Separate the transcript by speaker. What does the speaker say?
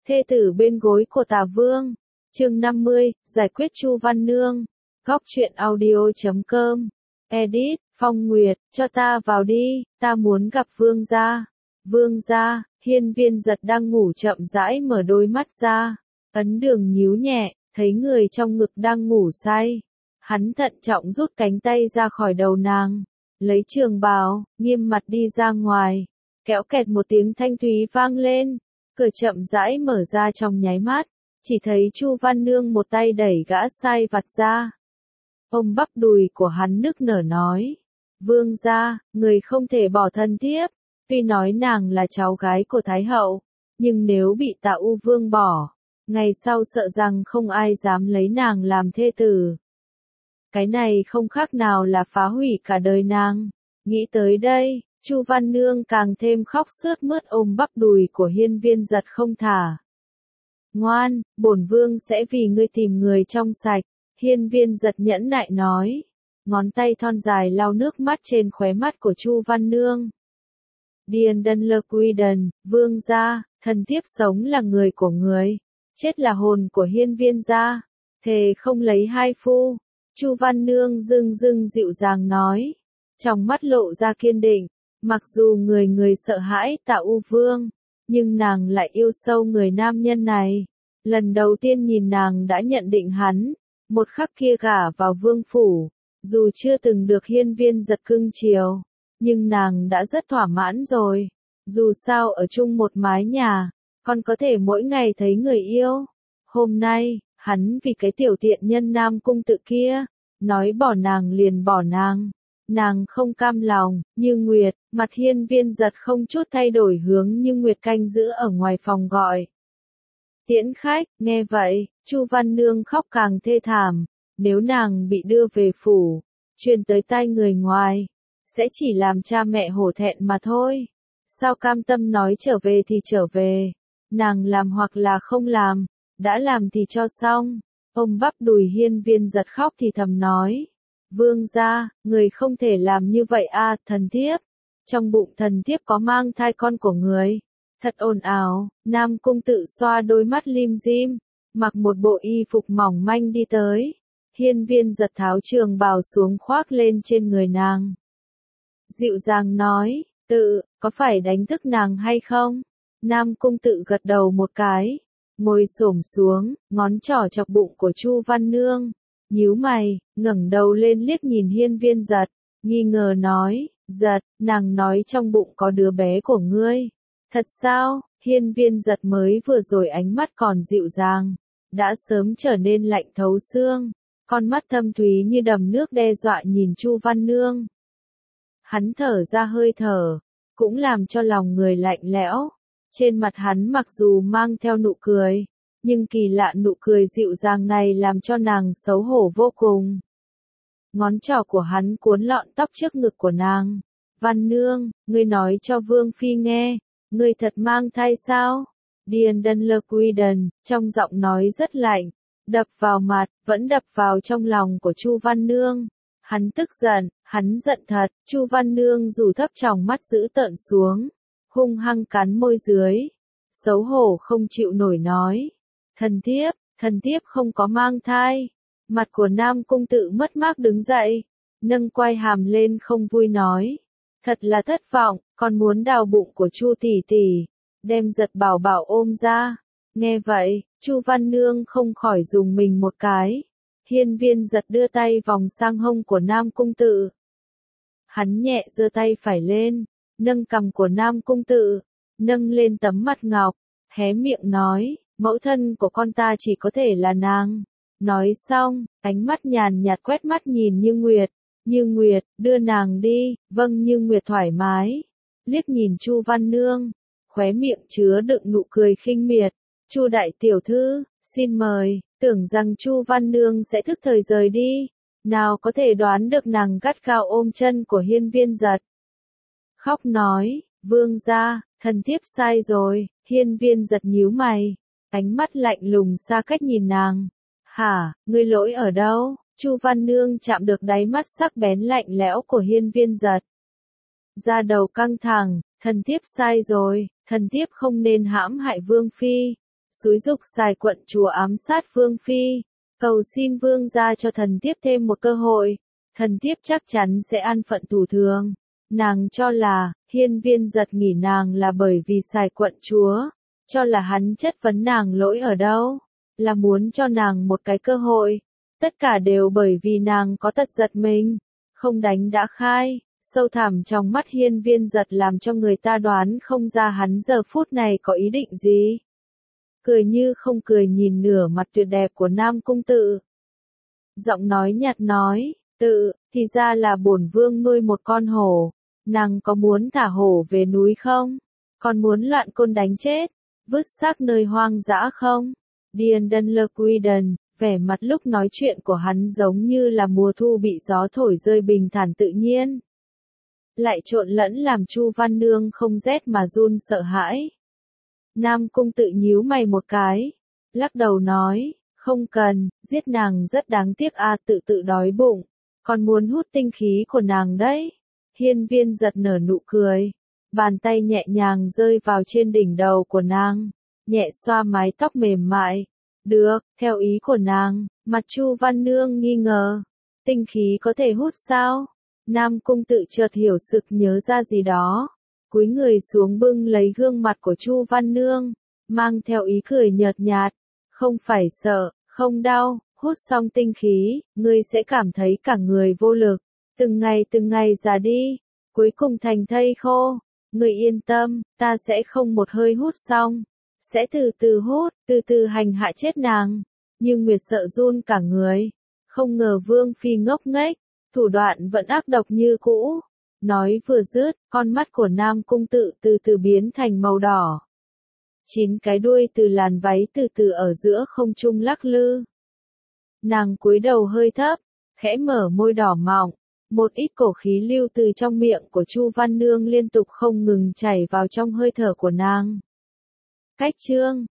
Speaker 1: Thê tử bên gối của Tả Vương. Chương 50, giải quyết Chu Văn Nương. Góc truyện audio.com. Edit, Phong Nguyệt, cho ta vào đi, ta muốn gặp Vương gia. Vương gia, Hiên Viên Giật đang ngủ chậm rãi mở đôi mắt ra. Ấn Đường nhíu nhẹ, thấy người trong ngực đang ngủ say. Hắn thận trọng rút cánh tay ra khỏi đầu nàng, lấy trường bào, nghiêm mặt đi ra ngoài. Kéo kẹt một tiếng thanh thúy vang lên, cửa chậm rãi mở ra trong nháy mắt, chỉ thấy Chu Văn Nương một tay đẩy gã sai vặt ra. Ôm bắp đùi của hắn nức nở nói, Vương gia, người không thể bỏ thân thiếp. Tuy nói nàng là cháu gái của Thái hậu, nhưng nếu bị Tạ U Vương bỏ, ngày sau sợ rằng không ai dám lấy nàng làm thê tử. Cái này không khác nào là phá hủy cả đời nàng. Nghĩ tới đây, Chu Văn Nương càng thêm khóc sướt mướt ôm bắp đùi của Hiên Viên Giật không thả. Ngoan, bổn vương sẽ vì ngươi tìm người trong sạch. Hiên Viên Giật nhẫn nại nói, ngón tay thon dài lau nước mắt trên khóe mắt của Chu Văn Nương. Điền Đân Lơ Quy Đần, vương gia, thần thiếp sống là người của người, chết là hồn của Hiên Viên gia, thề không lấy hai phu. Chu Văn Nương dưng dịu dàng nói, trong mắt lộ ra kiên định, mặc dù người sợ hãi Tạ U Vương, nhưng nàng lại yêu sâu người nam nhân này. Lần đầu tiên nhìn nàng đã nhận định hắn, một khắc kia gả vào vương phủ, dù chưa từng được Hiên Viên Giật cưng chiều, nhưng nàng đã rất thỏa mãn rồi. Dù sao ở chung một mái nhà, còn có thể mỗi ngày thấy người yêu. Hôm nay, hắn vì cái tiểu tiện nhân Nam Cung Tự kia, nói bỏ nàng liền bỏ nàng. Nàng không cam lòng, Như Nguyệt, mặt Hiên Viên Giật không chút thay đổi hướng Như Nguyệt canh giữ ở ngoài phòng gọi. Tiễn khách, nghe vậy, Chu Văn Nương khóc càng thê thảm, nếu nàng bị đưa về phủ, truyền tới tai người ngoài, sẽ chỉ làm cha mẹ hổ thẹn mà thôi. Sao cam tâm nói trở về thì trở về, nàng làm hoặc là không làm, đã làm thì cho xong. Ôm bắp đùi Hiên Viên Giật khóc thì thầm nói, vương gia, người không thể làm như vậy a, thần thiếp. Trong bụng thần thiếp có mang thai con của người. Thật ồn ào. Nam Cung Tự xoa đôi mắt lim dim, mặc một bộ y phục mỏng manh đi tới. Hiên Viên Giật tháo trường bào xuống khoác lên trên người nàng. Dịu dàng nói, Tự, có phải đánh thức nàng hay không? Nam Cung Tự gật đầu một cái, ngồi xổm xuống, ngón trỏ chọc bụng của Chu Văn Nương, nhíu mày, ngẩng đầu lên liếc nhìn Hiên Viên Giật, nghi ngờ nói, Giật, nàng nói trong bụng có đứa bé của ngươi. Thật sao? Hiên Viên Giật mới vừa rồi ánh mắt còn dịu dàng, đã sớm trở nên lạnh thấu xương, con mắt thâm thúy như đầm nước đe dọa nhìn Chu Văn Nương. Hắn thở ra hơi thở, cũng làm cho lòng người lạnh lẽo. Trên mặt hắn mặc dù mang theo nụ cười, nhưng kỳ lạ nụ cười dịu dàng này làm cho nàng xấu hổ vô cùng. Ngón trỏ của hắn cuốn lọn tóc trước ngực của nàng. Văn Nương, ngươi nói cho Vương Phi nghe, ngươi thật mang thai sao? Điền Đân Lơ Quy Đần, trong giọng nói rất lạnh, đập vào mặt, vẫn đập vào trong lòng của Chu Văn Nương. Hắn tức giận, hắn giận thật. Chu Văn Nương rủ thấp tròng mắt dữ tợn xuống, hung hăng cắn môi dưới, xấu hổ không chịu nổi nói, thần thiếp không có mang thai. Mặt của Nam Cung Tự mất mát đứng dậy, nâng quai hàm lên không vui nói, thật là thất vọng, còn muốn đào bụng của Chu tỷ tỷ, đem Giật bảo bảo ôm ra. Nghe vậy, Chu Văn Nương không khỏi dùng mình một cái. Hiên Viên Giật đưa tay vòng sang hông của Nam Cung Tự. Hắn nhẹ giơ tay phải lên, nâng cằm của Nam Cung Tự, nâng lên tấm mặt ngọc, hé miệng nói, mẫu thân của con ta chỉ có thể là nàng. Nói xong, ánh mắt nhàn nhạt quét mắt nhìn Như Nguyệt. Như Nguyệt, đưa nàng đi. Vâng. Như Nguyệt thoải mái, liếc nhìn Chu Văn Nương, khóe miệng chứa đựng nụ cười khinh miệt. Chu đại tiểu thư, xin mời. Tưởng rằng Chu Văn Nương sẽ thức thời rời đi, nào có thể đoán được nàng gắt gao ôm chân của Hiên Viên Giật. Khóc nói, vương gia, thần thiếp sai rồi. Hiên Viên Giật nhíu mày, ánh mắt lạnh lùng xa cách nhìn nàng. Hả, ngươi lỗi ở đâu? Chu Văn Nương chạm được đáy mắt sắc bén lạnh lẽo của Hiên Viên Giật. Da đầu căng thẳng, thần thiếp sai rồi, thần thiếp không nên hãm hại Vương Phi. xúi giục Sài quận chúa ám sát vương phi, cầu xin vương gia cho thần thiếp thêm một cơ hội, thần thiếp chắc chắn sẽ an phận thủ thường. Nàng cho là, Hiên Viên Giật nghỉ nàng là bởi vì Sài quận chúa, cho là hắn chất vấn nàng lỗi ở đâu, là muốn cho nàng một cái cơ hội. Tất cả đều bởi vì nàng có tật giật mình, không đánh đã khai, sâu thẳm trong mắt Hiên Viên Giật làm cho người ta đoán không ra hắn giờ phút này có ý định gì. Cười như không cười nhìn nửa mặt tuyệt đẹp của Nam Cung Tự. Giọng nói nhạt nói, Tự, thì ra là bổn vương nuôi một con hổ, nàng có muốn thả hổ về núi không? Còn muốn loạn côn đánh chết, vứt xác nơi hoang dã không? Điền Đân Lơ Quy Đần, vẻ mặt lúc nói chuyện của hắn giống như là mùa thu bị gió thổi rơi bình thản tự nhiên. Lại trộn lẫn làm Chu Văn Nương không rét mà run sợ hãi. Nam Cung Tự nhíu mày một cái, lắc đầu nói, không cần, giết nàng rất đáng tiếc tự tự đói bụng, còn muốn hút tinh khí của nàng đấy. Hiên Viên Giật nở nụ cười, bàn tay nhẹ nhàng rơi vào trên đỉnh đầu của nàng, nhẹ xoa mái tóc mềm mại. Được, theo ý của nàng, mặt Chu Văn Nương nghi ngờ, tinh khí có thể hút sao? Nam Cung Tự chợt hiểu sực nhớ ra gì đó, cúi người xuống bưng lấy gương mặt của Chu Văn Nương, mang theo ý cười nhợt nhạt, không phải sợ, không đau, hút xong tinh khí, ngươi sẽ cảm thấy cả người vô lực, từng ngày già đi, cuối cùng thành thây khô, ngươi yên tâm, ta sẽ không một hơi hút xong, sẽ từ từ hút, từ từ hành hạ chết nàng. Nhưng Nguyệt sợ run cả người, không ngờ Vương phi ngốc nghếch, thủ đoạn vẫn ác độc như cũ. Nói vừa dứt, con mắt của Nam Cung Tự từ từ biến thành màu đỏ. 9 cái đuôi từ làn váy từ từ ở giữa không trung lắc lư. Nàng cúi đầu hơi thấp, khẽ mở môi đỏ mọng, một ít cổ khí lưu từ trong miệng của Chu Văn Nương liên tục không ngừng chảy vào trong hơi thở của nàng. Cách chương